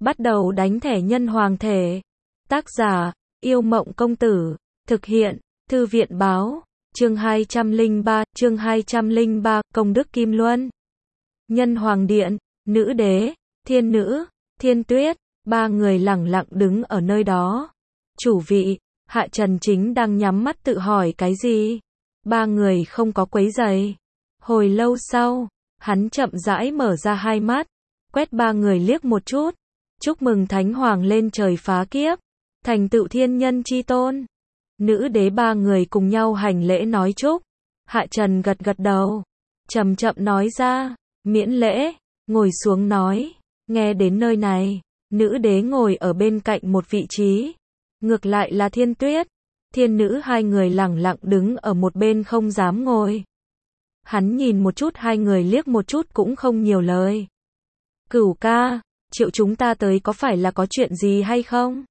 Bắt đầu đánh thẻ nhân hoàng thể. Tác giả, Yêu Mộng Công Tử. Thực hiện, Thư viện Báo. Chương 203, Công đức Kim Luân. Nhân hoàng điện, nữ đế, thiên nữ, thiên tuyết, ba người lẳng lặng đứng ở nơi đó. Chủ vị, Hạ Trần chính đang nhắm mắt tự hỏi cái gì. Ba người không có quấy rầy. Hồi lâu sau, hắn chậm rãi mở ra hai mắt, quét ba người liếc một chút. Chúc mừng Thánh Hoàng lên trời phá kiếp, thành tựu thiên nhân chi tôn. Nữ đế ba người cùng nhau hành lễ nói chúc. Hạ Trần gật gật đầu, chậm chậm nói ra, miễn lễ, ngồi xuống nói. Nghe đến nơi này, nữ đế ngồi ở bên cạnh một vị trí. Ngược lại là thiên tuyết, thiên nữ hai người lẳng lặng đứng ở một bên không dám ngồi. Hắn nhìn một chút hai người liếc một chút cũng không nhiều lời. Cửu ca, triệu chúng ta tới có phải là có chuyện gì hay không?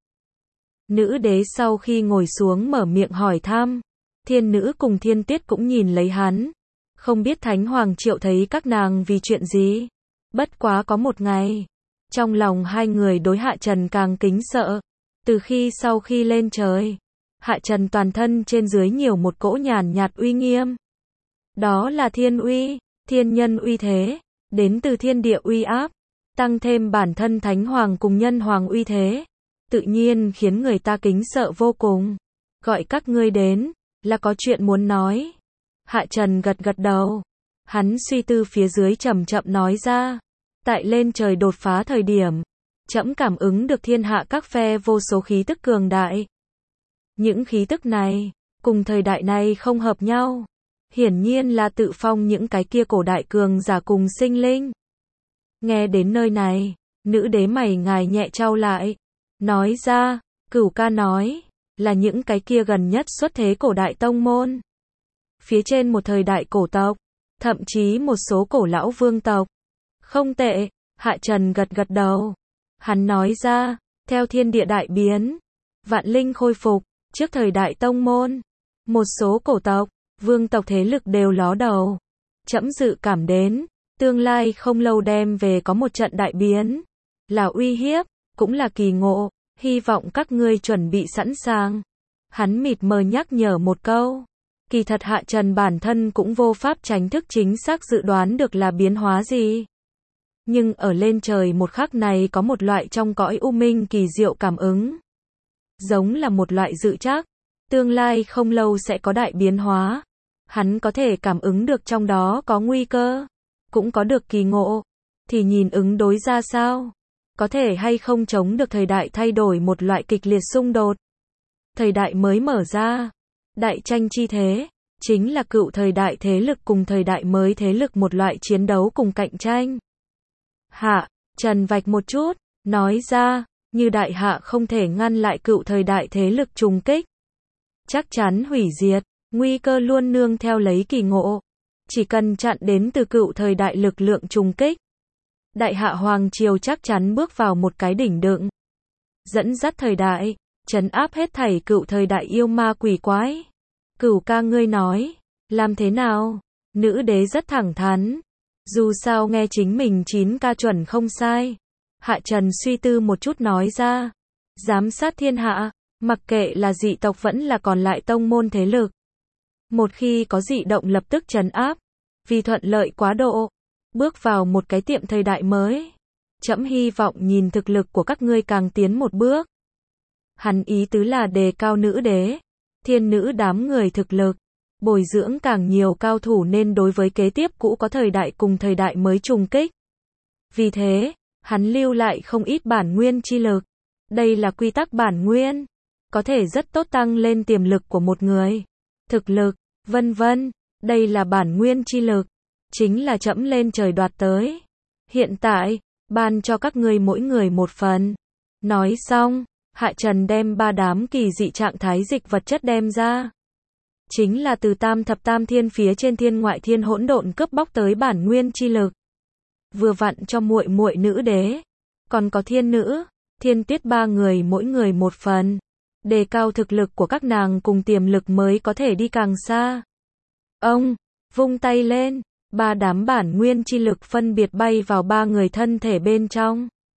Nữ đế sau khi ngồi xuống mở miệng hỏi thăm. Thiên nữ cùng thiên tuyết cũng nhìn lấy hắn. Không biết Thánh Hoàng triệu thấy các nàng vì chuyện gì. Bất quá có một ngày, trong lòng hai người đối Hạ Trần càng kính sợ. Từ khi sau khi lên trời, Hạ Trần toàn thân trên dưới nhiều một cỗ nhàn nhạt uy nghiêm. Đó là thiên uy, thiên nhân uy thế, đến từ thiên địa uy áp, tăng thêm bản thân Thánh Hoàng cùng nhân hoàng uy thế, tự nhiên khiến người ta kính sợ vô cùng. Gọi các ngươi đến, là có chuyện muốn nói. Hạ Trần gật gật đầu. Hắn suy tư phía dưới chậm chậm nói ra. Tại lên trời đột phá thời điểm, trẫm cảm ứng được thiên hạ các phe vô số khí tức cường đại. Những khí tức này, cùng thời đại này không hợp nhau. Hiển nhiên là tự phong những cái kia cổ đại cường giả cùng sinh linh. Nghe đến nơi này, nữ đế mày ngài nhẹ trao lại. Nói ra, Cửu ca nói, là những cái kia gần nhất xuất thế cổ đại tông môn. Phía trên một thời đại cổ tộc, thậm chí một số cổ lão vương tộc. Không tệ, Hạ Trần gật gật đầu. Hắn nói ra, theo thiên địa đại biến, vạn linh khôi phục, trước thời đại tông môn, một số cổ tộc, vương tộc thế lực đều ló đầu. Trẫm dự cảm đến, tương lai không lâu đem về có một trận đại biến, là uy hiếp, cũng là kỳ ngộ, hy vọng các ngươi chuẩn bị sẵn sàng. Hắn mịt mờ nhắc nhở một câu. Kỳ thật Hạ Trần bản thân cũng vô pháp tránh thức chính xác dự đoán được là biến hóa gì. Nhưng ở lên trời một khắc này có một loại trong cõi u minh kỳ diệu cảm ứng. Giống là một loại dự trắc, tương lai không lâu sẽ có đại biến hóa. Hắn có thể cảm ứng được trong đó có nguy cơ, cũng có được kỳ ngộ, thì nhìn ứng đối ra sao. Có thể hay không chống được thời đại thay đổi một loại kịch liệt xung đột. Thời đại mới mở ra, đại tranh chi thế, chính là cựu thời đại thế lực cùng thời đại mới thế lực một loại chiến đấu cùng cạnh tranh. Hạ Trần vạch một chút, nói ra, như đại hạ không thể ngăn lại cựu thời đại thế lực trùng kích. Chắc chắn hủy diệt, nguy cơ luôn nương theo lấy kỳ ngộ. Chỉ cần chặn đến từ cựu thời đại lực lượng trùng kích. Đại hạ hoàng triều chắc chắn bước vào một cái đỉnh đựng. Dẫn dắt thời đại, trấn áp hết thảy cựu thời đại yêu ma quỷ quái. Cửu ca ngươi nói, làm thế nào? Nữ đế rất thẳng thắn. Dù sao nghe chính mình 9 ca chuẩn không sai. Hạ Trần suy tư một chút nói ra. Giám sát thiên hạ, mặc kệ là dị tộc vẫn là còn lại tông môn thế lực. Một khi có dị động lập tức trấn áp. Vì thuận lợi quá độ. Bước vào một cái tiệm thời đại mới. Trẫm hy vọng nhìn thực lực của các ngươi càng tiến một bước. Hắn ý tứ là đề cao nữ đế, thiên nữ đám người thực lực, bồi dưỡng càng nhiều cao thủ nên đối với kế tiếp cũ có thời đại cùng thời đại mới trùng kích. Vì thế, hắn lưu lại không ít bản nguyên chi lực. Đây là quy tắc bản nguyên, có thể rất tốt tăng lên tiềm lực của một người, thực lực, vân vân. Đây là bản nguyên chi lực, chính là trẫm lên trời đoạt tới. Hiện tại, ban cho các ngươi mỗi người một phần. Nói xong, Hạ Trần đem 3 đám kỳ dị trạng thái dịch vật chất đem ra. Chính là từ tam thập tam thiên phía trên thiên ngoại thiên hỗn độn cướp bóc tới bản nguyên chi lực. Vừa vặn cho muội muội nữ đế, còn có thiên nữ, thiên tuyết 3 người mỗi người một phần. Đề cao thực lực của các nàng cùng tiềm lực mới có thể đi càng xa. Ông vung tay lên, 3 đám bản nguyên chi lực phân biệt bay vào 3 người thân thể bên trong.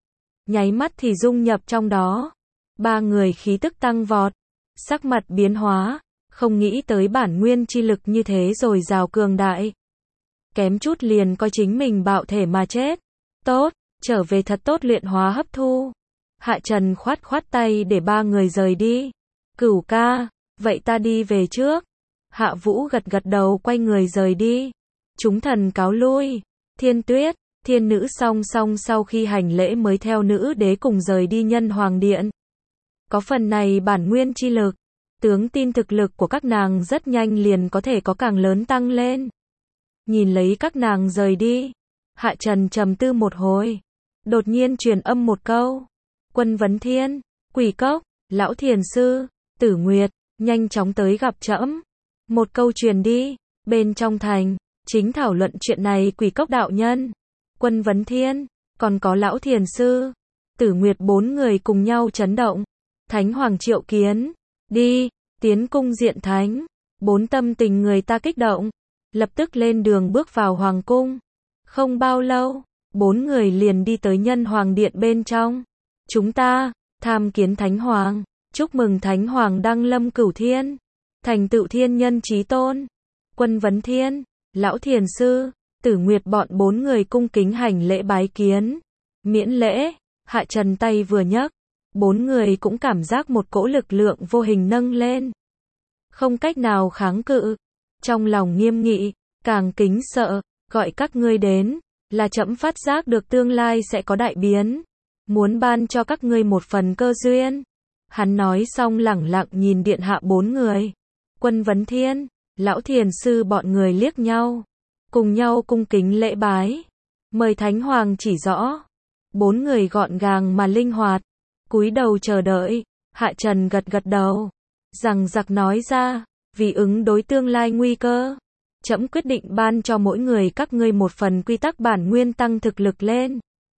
nháy mắt thì dung nhập trong đó. Ba người khí tức tăng vọt, sắc mặt biến hóa, không nghĩ tới bản nguyên chi lực như thế rồi rào cường đại. Kém chút liền coi chính mình bạo thể mà chết. Tốt, trở về thật tốt luyện hóa hấp thu. Hạ Trần khoát khoát tay để ba người rời đi. Cửu ca, vậy ta đi về trước. Hạ Vũ gật gật đầu quay người rời đi. Chúng thần cáo lui. Thiên Tuyết, Thiên Nữ song song sau khi hành lễ mới theo nữ đế cùng rời đi Nhân Hoàng Điện. Có phần này bản nguyên chi lực, tướng tin thực lực của các nàng rất nhanh liền có thể có càng lớn tăng lên. Nhìn lấy các nàng rời đi, Hạ Trần trầm tư một hồi, đột nhiên truyền âm một câu. Quân Vấn Thiên, Quỷ Cốc, Lão Thiền Sư, Tử Nguyệt, nhanh chóng tới gặp trẫm. Một câu truyền đi, bên trong thành, chính thảo luận chuyện này Quỷ Cốc đạo nhân, Quân Vấn Thiên, còn có Lão Thiền Sư, Tử Nguyệt bốn người cùng nhau chấn động. Thánh Hoàng triệu kiến, đi, tiến cung diện thánh. Bốn tâm tình người ta kích động, lập tức lên đường bước vào Hoàng cung. Không bao lâu, bốn người liền đi tới Nhân Hoàng Điện bên trong. Chúng ta, tham kiến Thánh Hoàng, chúc mừng Thánh Hoàng đăng lâm cửu thiên, thành tựu thiên nhân chí tôn. Quân Vấn Thiên, Lão Thiền Sư, Tử Nguyệt bọn bốn người cung kính hành lễ bái kiến. Miễn lễ, Hạ Trần tay vừa nhấc, bốn người cũng cảm giác một cỗ lực lượng vô hình nâng lên. Không cách nào kháng cự. Trong lòng nghiêm nghị, càng kính sợ, gọi các ngươi đến, là trẫm phát giác được tương lai sẽ có đại biến. Muốn ban cho các ngươi một phần cơ duyên. Hắn nói xong lẳng lặng nhìn điện hạ bốn người. Quân Vấn Thiên, Lão Thiền Sư bọn người liếc nhau, cùng nhau cung kính lễ bái. Mời Thánh Hoàng chỉ rõ. Bốn người gọn gàng mà linh hoạt, cúi đầu chờ đợi. Hạ Trần gật gật đầu, rằng giặc nói ra, vì ứng đối tương lai nguy cơ, trẫm quyết định ban cho mỗi người các ngươi một phần quy tắc bản nguyên tăng thực lực lên.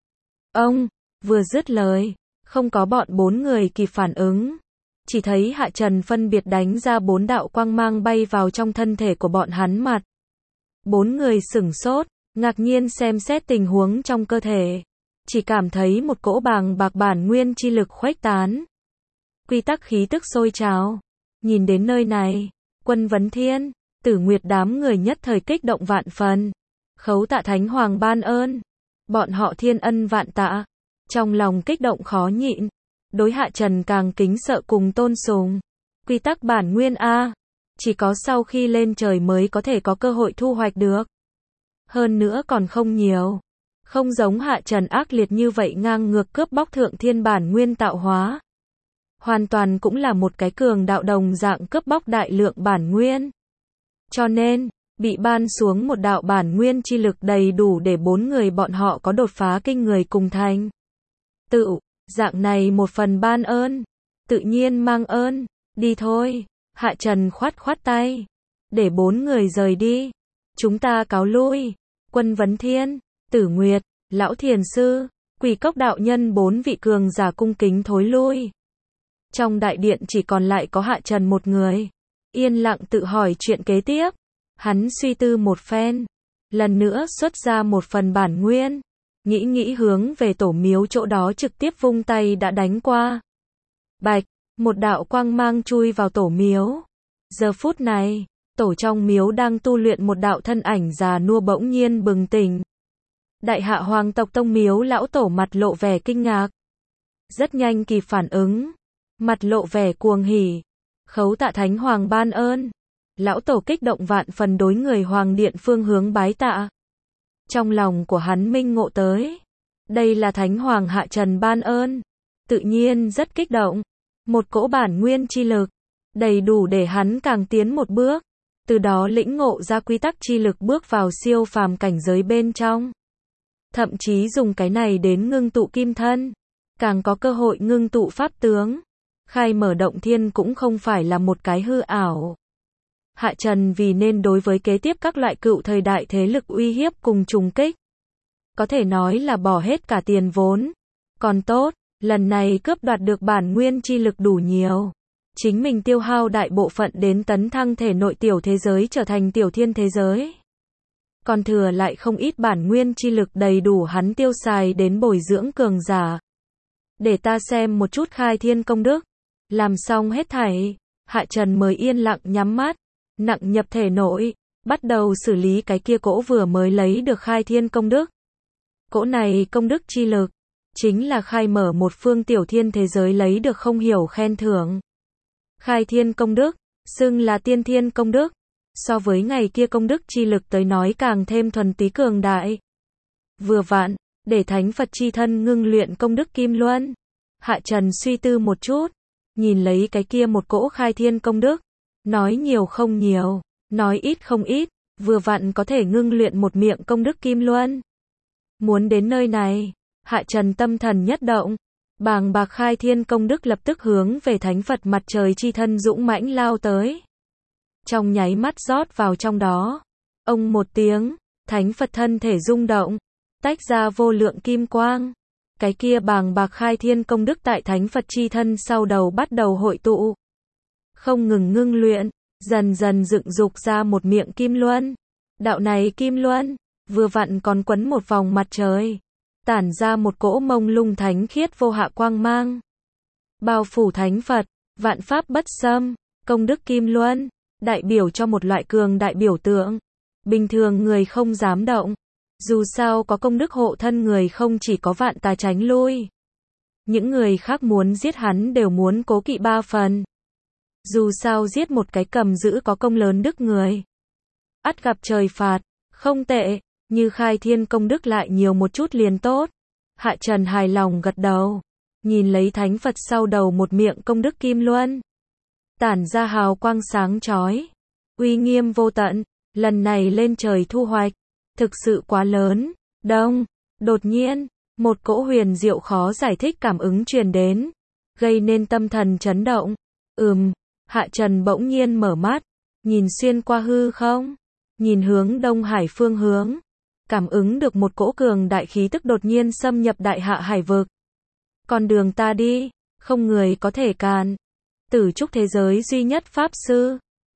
Ông, vừa dứt lời, không có bọn bốn người kịp phản ứng. Chỉ thấy Hạ Trần phân biệt đánh ra bốn đạo quang mang bay vào trong thân thể của bọn hắn mặt. Bốn người sửng sốt, ngạc nhiên xem xét tình huống trong cơ thể. Chỉ cảm thấy một cỗ bàng bạc bản nguyên chi lực khuếch tán. Quy tắc khí tức sôi trào. Nhìn đến nơi này, Quân Vấn Thiên, Tử Nguyệt đám người nhất thời kích động vạn phần. Khấu tạ Thánh Hoàng ban ơn. Bọn họ thiên ân vạn tạ. Trong lòng kích động khó nhịn. Đối Hạ Trần càng kính sợ cùng tôn sùng. Quy tắc bản nguyên A. Chỉ có sau khi lên trời mới có thể có cơ hội thu hoạch được. Hơn nữa còn không nhiều. Không giống Hạ Trần ác liệt như vậy ngang ngược cướp bóc thượng thiên bản nguyên tạo hóa. Hoàn toàn cũng là một cái cường đạo đồng dạng cướp bóc đại lượng bản nguyên. Cho nên, bị ban xuống một đạo bản nguyên chi lực đầy đủ để bốn người bọn họ có đột phá kinh người cùng thành. Tự, dạng này một phần ban ơn, tự nhiên mang ơn, đi thôi. Hạ Trần khoát khoát tay, để bốn người rời đi. Chúng ta cáo lui. Quân Vấn Thiên, Tử Nguyệt, Lão Thiền Sư, Quỷ Cốc đạo nhân bốn vị cường giả cung kính thối lui. Trong đại điện chỉ còn lại có Hạ Trần một người, yên lặng tự hỏi chuyện kế tiếp. Hắn suy tư một phen, lần nữa xuất ra một phần bản nguyên, nghĩ hướng về tổ miếu chỗ đó trực tiếp vung tay đã đánh qua. Bạch, một đạo quang mang chui vào tổ miếu. Giờ phút này, tổ trong miếu đang tu luyện một đạo thân ảnh già nua bỗng nhiên bừng tỉnh. Đại Hạ Hoàng tộc tông miếu lão tổ mặt lộ vẻ kinh ngạc. Rất nhanh kịp phản ứng, mặt lộ vẻ cuồng hỉ. Khấu tạ Thánh Hoàng ban ơn. Lão tổ kích động vạn phần đối người Hoàng điện phương hướng bái tạ. Trong lòng của hắn minh ngộ tới, đây là Thánh Hoàng Hạ Trần ban ơn, tự nhiên rất kích động. Một cỗ bản nguyên chi lực, đầy đủ để hắn càng tiến một bước, từ đó lĩnh ngộ ra quy tắc chi lực bước vào siêu phàm cảnh giới bên trong. Thậm chí dùng cái này đến ngưng tụ kim thân, càng có cơ hội ngưng tụ pháp tướng. Khai mở động thiên cũng không phải là một cái hư ảo. Hạ Trần vì nên đối với kế tiếp các loại cựu thời đại thế lực uy hiếp cùng trùng kích, có thể nói là bỏ hết cả tiền vốn. Còn tốt, lần này cướp đoạt được bản nguyên chi lực đủ nhiều. Chính mình tiêu hao đại bộ phận đến tấn thăng thể nội tiểu thế giới trở thành tiểu thiên thế giới. Còn thừa lại không ít bản nguyên chi lực đầy đủ hắn tiêu xài đến bồi dưỡng cường giả. để ta xem một chút khai thiên công đức. Làm xong hết thảy, Hạ Trần mới yên lặng nhắm mắt, nặng nhập thể nội, bắt đầu xử lý cái kia cỗ vừa mới lấy được khai thiên công đức. Cỗ này công đức chi lực, chính là khai mở một phương tiểu thiên thế giới lấy được không hiểu khen thưởng. Khai thiên công đức, xưng là tiên thiên công đức, so với ngày kia công đức chi lực tới nói càng thêm thuần túy cường đại. Vừa vặn, để thánh Phật chi thân ngưng luyện công đức kim luân. Hạ Trần suy tư một chút, nhìn lấy cái kia một cỗ khai thiên công đức, nói nhiều không nhiều, nói ít không ít, vừa vặn có thể ngưng luyện một miệng công đức kim luân. Muốn đến nơi này, Hạ Trần tâm thần nhất động, bàng bạc khai thiên công đức lập tức hướng về thánh Phật mặt trời chi thân dũng mãnh lao tới. Trong nháy mắt rót vào trong đó, ông một tiếng, thánh Phật thân thể rung động, tách ra vô lượng kim quang. Cái kia bàng bạc khai thiên công đức tại thánh Phật chi thân sau đầu bắt đầu hội tụ, không ngừng ngưng luyện, dần dần dựng dục ra một miệng kim luân. Đạo này kim luân, vừa vặn còn quấn một vòng mặt trời, tản ra một cỗ mông lung thánh khiết vô hạ quang mang. Bao phủ thánh Phật, vạn pháp bất xâm, công đức kim luân, đại biểu cho một loại cường đại biểu tượng. Bình thường người không dám động. Dù sao có công đức hộ thân người không chỉ có vạn tà tránh lui. Những người khác muốn giết hắn đều muốn cố kỵ 3 phần. Dù sao giết một cái cầm giữ có công lớn đức người, ắt gặp trời phạt, không tệ, như khai thiên công đức lại nhiều một chút liền tốt. Hạ Trần hài lòng gật đầu, nhìn lấy thánh Phật sau đầu một miệng công đức kim luân, tản ra hào quang sáng chói, uy nghiêm vô tận, lần này lên trời thu hoạch, thực sự quá lớn. Đông, đột nhiên, một cỗ huyền diệu khó giải thích cảm ứng truyền đến, gây nên tâm thần chấn động. Hạ Trần bỗng nhiên mở mắt, nhìn xuyên qua hư không, nhìn hướng Đông Hải phương hướng, cảm ứng được một cỗ cường đại khí tức đột nhiên xâm nhập đại hạ hải vực. Con đường ta đi, không người có thể cản. Tử trúc thế giới duy nhất pháp sư,